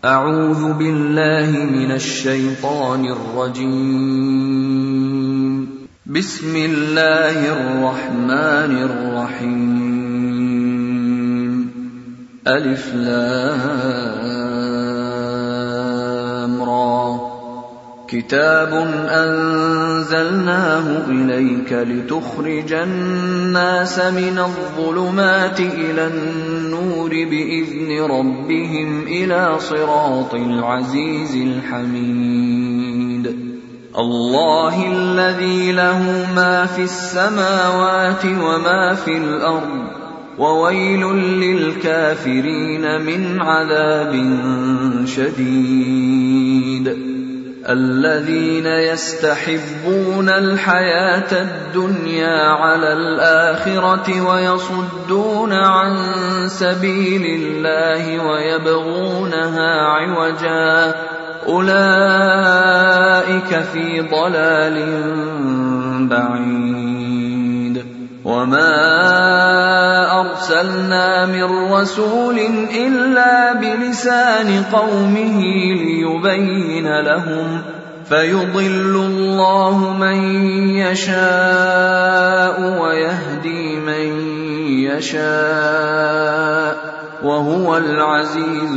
أعوذ بالله من الشيطان الرجيم. بسم الله الرحمن الرحيم. ألف لام را. كتاب أنزلناه إليك لتخرج الناس من الظلمات إلى النور بإذن ربهم إلى صراط العزيز الحميد. الله الذي له ما في السماوات وما في الأرض، وويل للكافرين من عذاب شديد. الذين يستحبون الحياة الدنيا على الآخرة ويصدون عن سبيل الله ويبغونها عوجا، أولئك في ضلال بعيد. وما أرسلنا من رسول إلا بلسان قومه ليبين لهم، فيضل الله من يشاء ويهدي من يشاء، وهو العزيز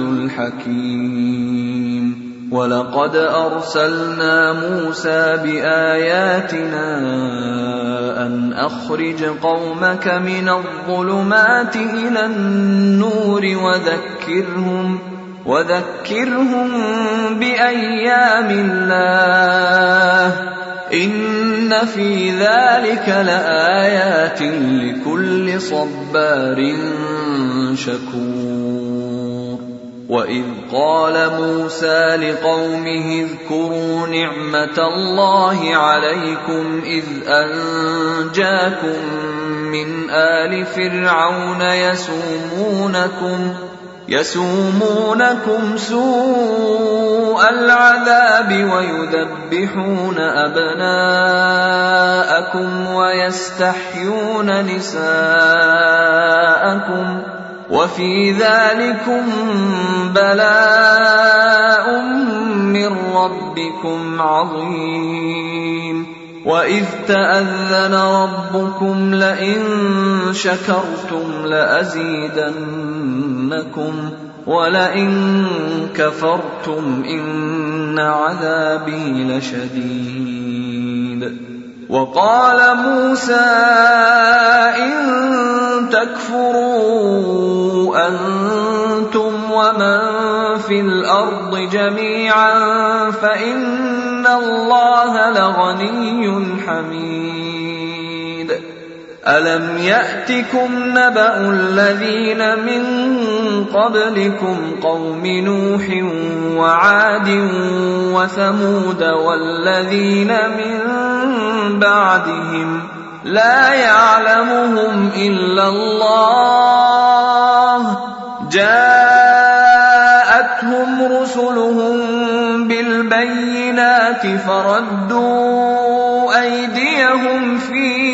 الحكيم. ولقد أرسلنا موسى بآياتنا أن أخرج قومك من الظلمات إلى النور وذكرهم بأيام الله، إن في ذلك لآيات لكل صبار شكور. وإذ قال موسى لقومه اذكروا نعمة الله عليكم إذ أنجاكم من آل فرعون يسومونكم سوء العذاب ويذبحون أبناءكم ويستحيون نساءكم، وفي ذلكم بلاء من ربكم عظيم. وإذ تأذن ربكم لئن شكرتم لأزيدنكم ولئن كفرتم إن عذابي لشديد. وقال موسى إن تكفروا أنتم ومن في الأرض جميعا فإن الله لغني حميد. ألم يأتكم نبأ الذين من قبلكم قوم نوح وعاد وثمود والذين من بعدهم لا يعلمهم إلا الله، جاءتهم رسلهم بالبينات فردوا أيديهم في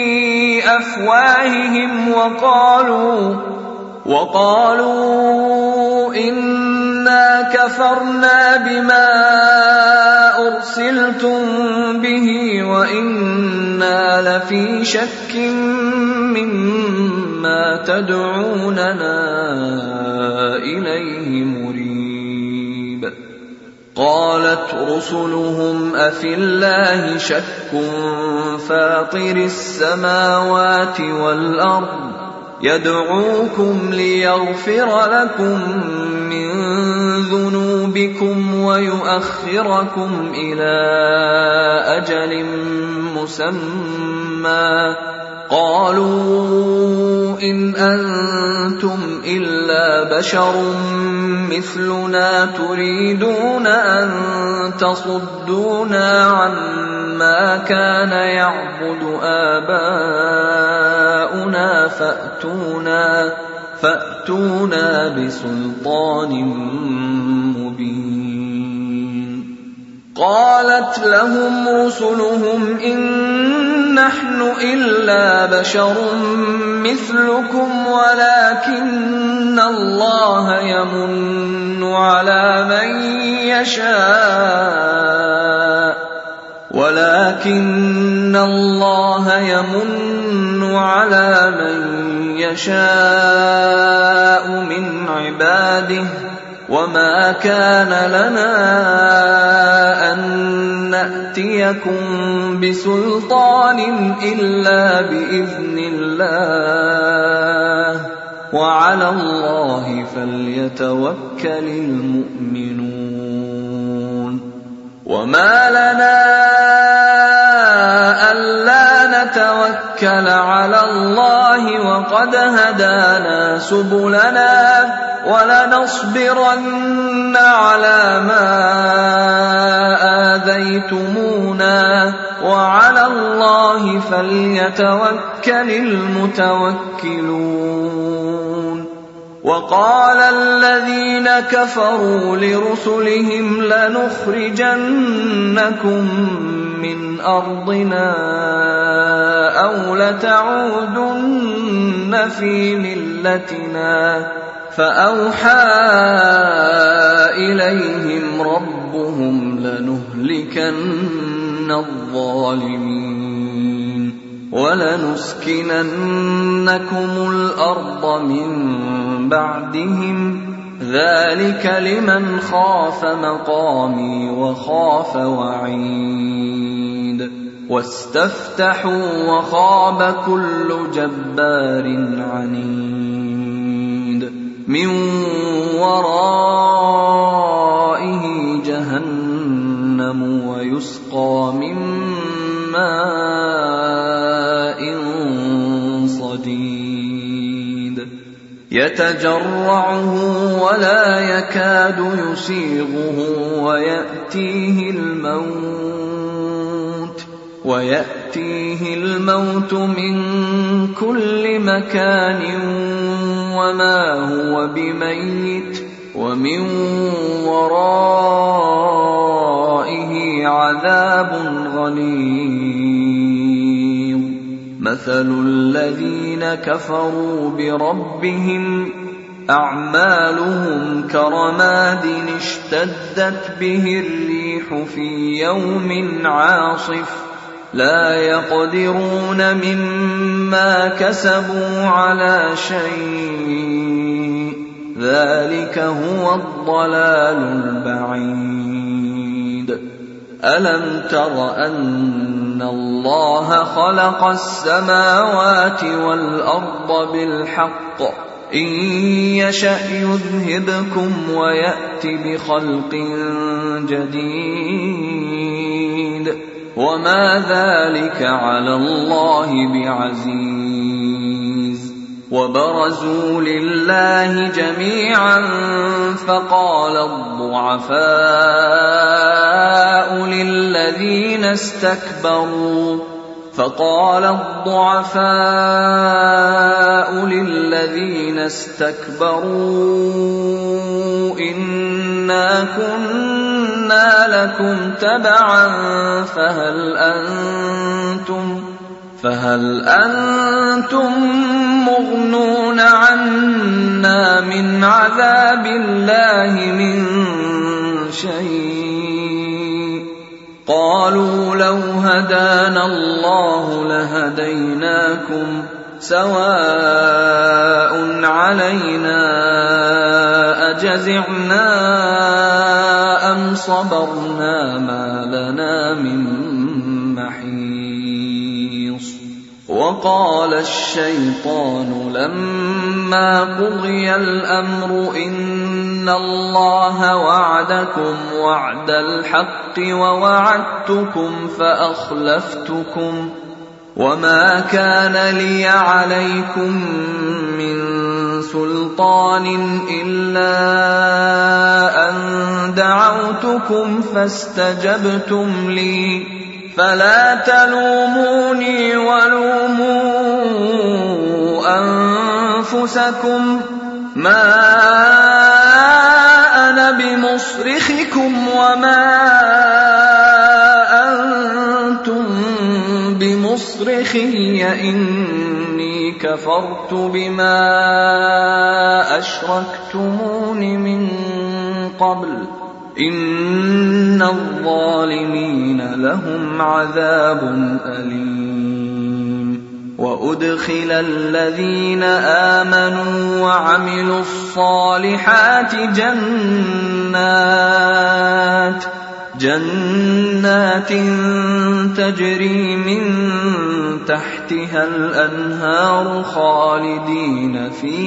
أفواههم وقالوا إنا كفرنا بما أرسلتم به وإنا لفي شك مما تدعوننا إليه مريب. قالت رسلهم أفي الله شك فاطر السماوات والأرض يدعوكم ليغفر لكم من ذنوبكم ويؤخركم إلى أجل مسمى، قالوا إن أنتم إلا بشر مثلنا تريدون أن تصدونا عما كان يعبد آباؤنا فأتونا بسلطان مبين. قالت لهم رسلهم إن نحن إلا بشر مثلكم ولكن الله يمن على من يشاء من عباده وما كان لنا أن نأتيكم بسلطان إلا بإذن الله وعلى الله فليتوكل المؤمنون وما لنا ألا نتوكل على الله وقد هدانا سبلنا ولنصبرن على ما آذيتمونا وعلى الله فليتوكل المتوكلون وقال الذين كفروا لرسلهم لنخرجنكم من أرضنا أو لتعودن في ملتنا فأوحى إليهم ربهم لنهلكن الظالمين ولنسكننكم الأرض من بعدهم ذلك لمن خاف مقامي وخاف وعيد واستفتحوا وخاب كل جبار عنيد من ورائه جهنم ويسقى من ماء صديد يتجرعه ولا يكاد يسيغه ويأتيه الموت من كل مكان وما هو بميت ومن ورائه عذاب غليظ مثل الذين كفروا بربهم أعمالهم كرماد اشتدت به الريح في يوم عاصف لا يقدرون مما كسبوا على شيء ذلك هو الضلال البعيد ألم تر أن الله خلق السماوات والأرض بالحق إن يشأ يذهبكم ويأت بخلق جديد وما ذلك على الله بعزيز وبرزوا لله جميعا فقال الضعفاء للذين استكبروا إنا كنا لكم تبعا فهل أنتم مغنون عنا من عذاب الله من شيء قالوا لو هدانا الله لهديناكم سواء علينا أجزعنا أم صبرنا ما لنا من محيص وقال الشيطان لما قضي الأمر إن الله وعدكم وعد الحق ووعدتكم فأخلفتكم وما كان لي عليكم من سلطان إلا أن دعوتكم فاستجبتم لي فلا تلوموني ولوموا أنفسكم ما أنا بمصرخكم وما أنتم بمصرخي بمصرخي إني كفرت بما أشركتمون من قبل إن الظالمين لهم عذاب أليم. وأدخل الذين آمنوا وعملوا الصالحات جنات تجري من تحتها الأنهار خالدين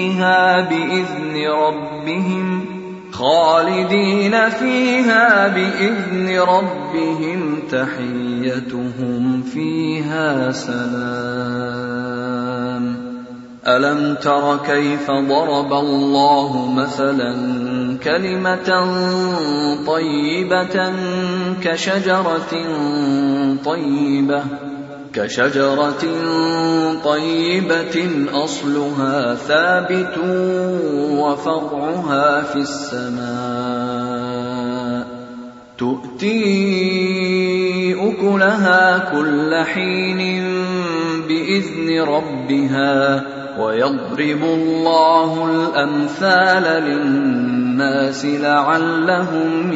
فيها بإذن ربهم تحيتهم فيها سلام. ألم تر كيف ضرب الله مثلا كلمة طيبة كشجرة طيبة أصلها ثابت وفرعها في السماء تؤتي أكلها كل حين بإذن ربها ويضرب الله الأمثال للناس لعلهم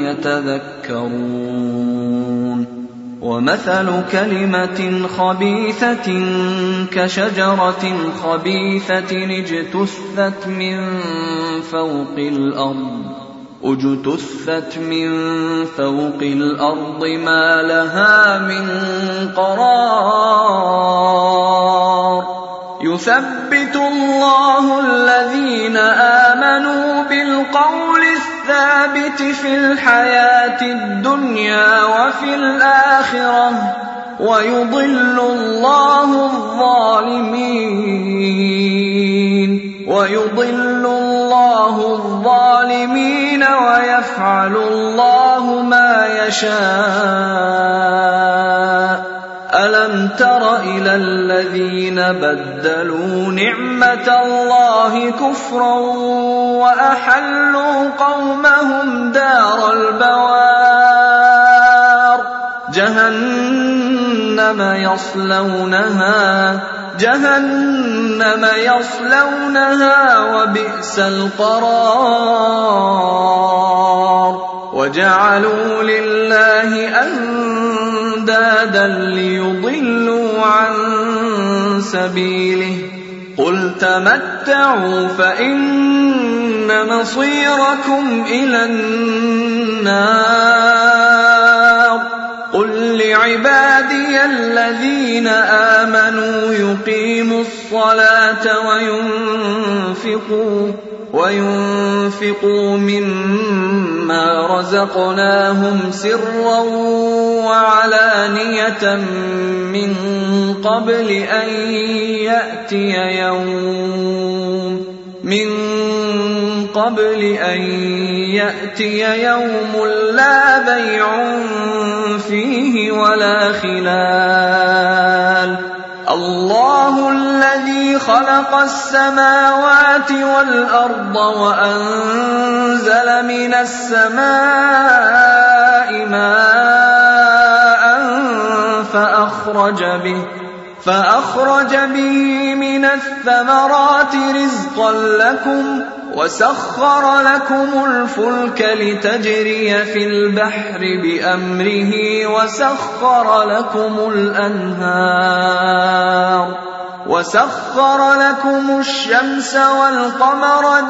يتذكرون. ومثل كلمة خبيثة كشجرة خبيثة اجتثت من فوق الأرض ما لها من قرار. يثبت الله الذين آمنوا بالقول الثابت في الحياة الدنيا وفي الآخرة ويضل الله الظالمين ويفعل الله ما يشاء. ألم تر إلى الذين بدلوا نعمة الله كفرا وأحلوا قومهم دار البوار جهنم يصلونها وبئس القرار. وجعلوا لله أندادا ليضلوا عن سبيله قل تمتعوا فإن مصيركم إلى النار. قل لعبادي الذين آمنوا يقيموا الصلاة وينفقوا مما رزقناهم سرا وعلانية من قبل أن يأتي يوم لا بيع فيه ولا خلال. الله الذي خلق السماوات والأرض وأنزل من السماء ماء فأخرج به من الثمرات رزقا لكم وسخر لكم الفلك لتجري في البحر بأمره وسخر لكم الشمس والقمر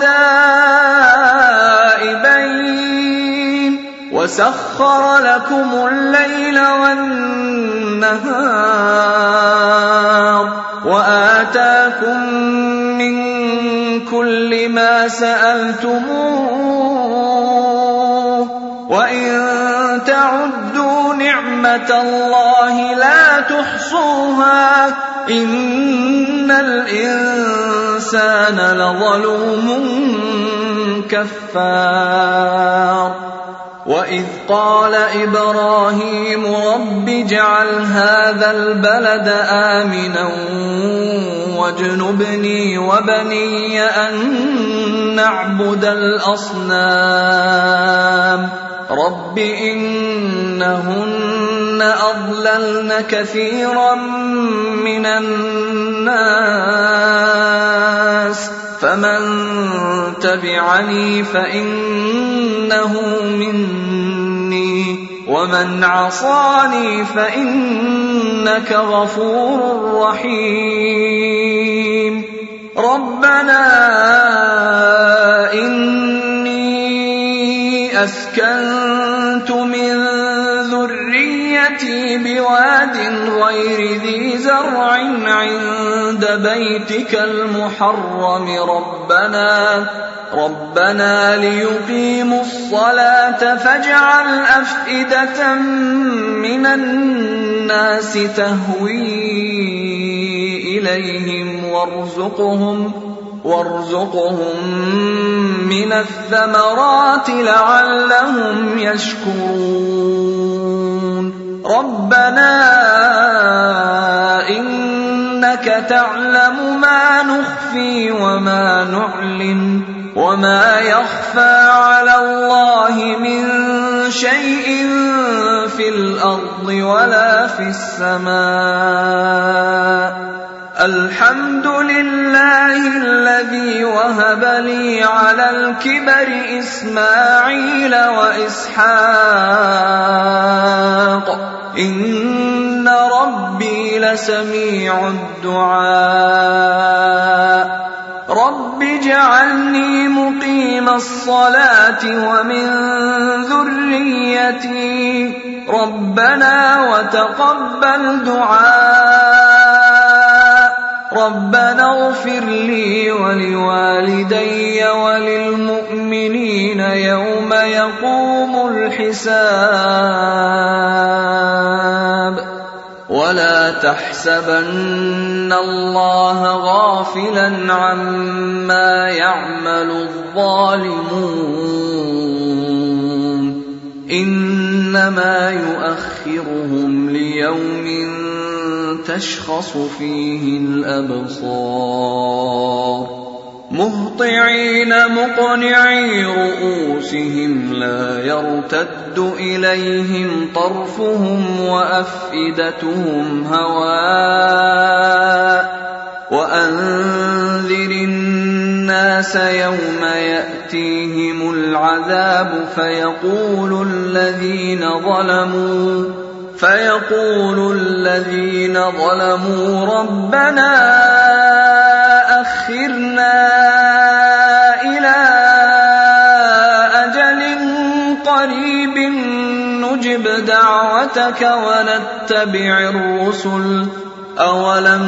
دائبين وسخر لكم الليل والنهار وآتاكم من كل ما سألتموه وإن تعدوا نعمة الله لا تحصوها إن الإنسان لظلوم كفار. وإذ قال إبراهيم رب اجعل هذا البلد آمنا واجنبني وبني أن نعبد الأصنام رب إنهن أضللن كثيرا من الناس فمن تبعني فإنه مني ومن عصاني فإنك غفور رحيم ربنا إني أسكنت من ذريتي بواد غير ذي زرع عند بيتك المحرم ربنا ليقيموا الصلاة فاجعل أفئدة من الناس تهوي إليهم وارزقهم من الثمرات لعلهم يشكرون ربنا إنك تعلم ما نخفي وما نعلن وما يخفى على الله من شيء في الأرض ولا في السماء الحمد لله الذي وهب لي على الكبر إسماعيل وإسحاق إن ربي لسميع الدعاء رب اجعلني مقيم الصلاة ومن ذريتي ربنا وتقبل دعاء ربنا اغفر لي ولوالدي وللمؤمنين يوم يقوم الحساب ولا تحسبن الله غافلا عما يعمل الظالمون إنما يؤخرهم ليوم تشخص فيه الأبصار مهطعين مقنعي رؤوسهم لا يرتد إليهم طرفهم وأفئدتهم هواء وأنذر الناس يوم يأتيهم العذاب فيقول الذين ظلموا ربنا أخرنا إلى أجل قريب نجب دعوتك ونتبع الرسل أولم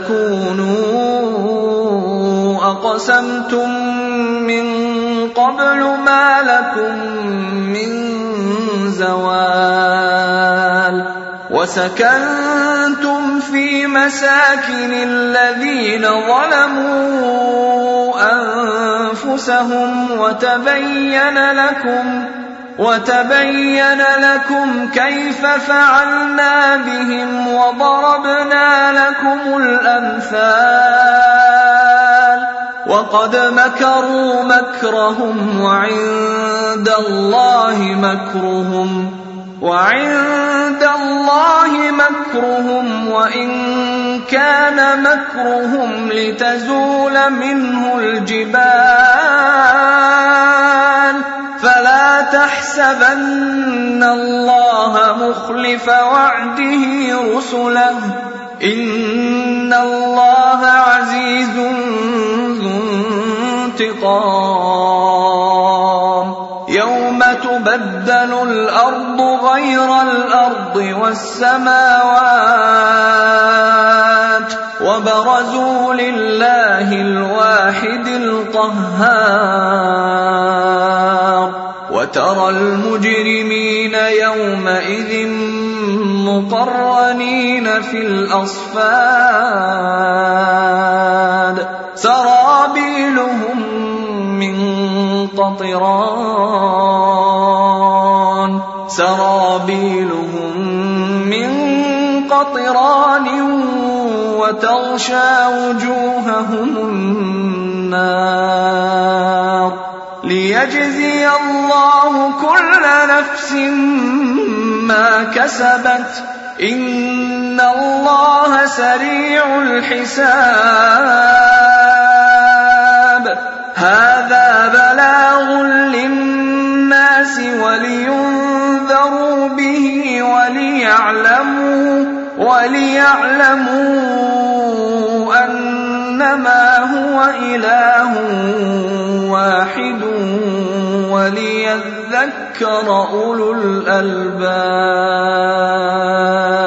تكونوا أقسمتم من قبل ما لكم من زوال وسكنتم في مساكن الذين ظلموا أنفسهم وتبين لكم كيف فعلنا بهم وضربنا لكم الأمثال وقد مكروا مكرهم وعند الله مكرهم وإن كان مكرهم لتزول منه الجبال فلا تحسبن الله مخلف وعده رسله إن الله عزيز ذو انتقام يوم تبدل الأرض غير الأرض والسماوات وبرزوا لله الواحد القهار وترى المجرمين يومئذ مقرنين في الأصفاد سرابيلهم من قطران وتغشى وجوههم النار ليجزي الله كل نفس ما كسبت إن الله سريع الحساب هذا بلاغ للناس ولينذروا به وليعلموا أنما هو إله واحد وليذكر أولو الألباب.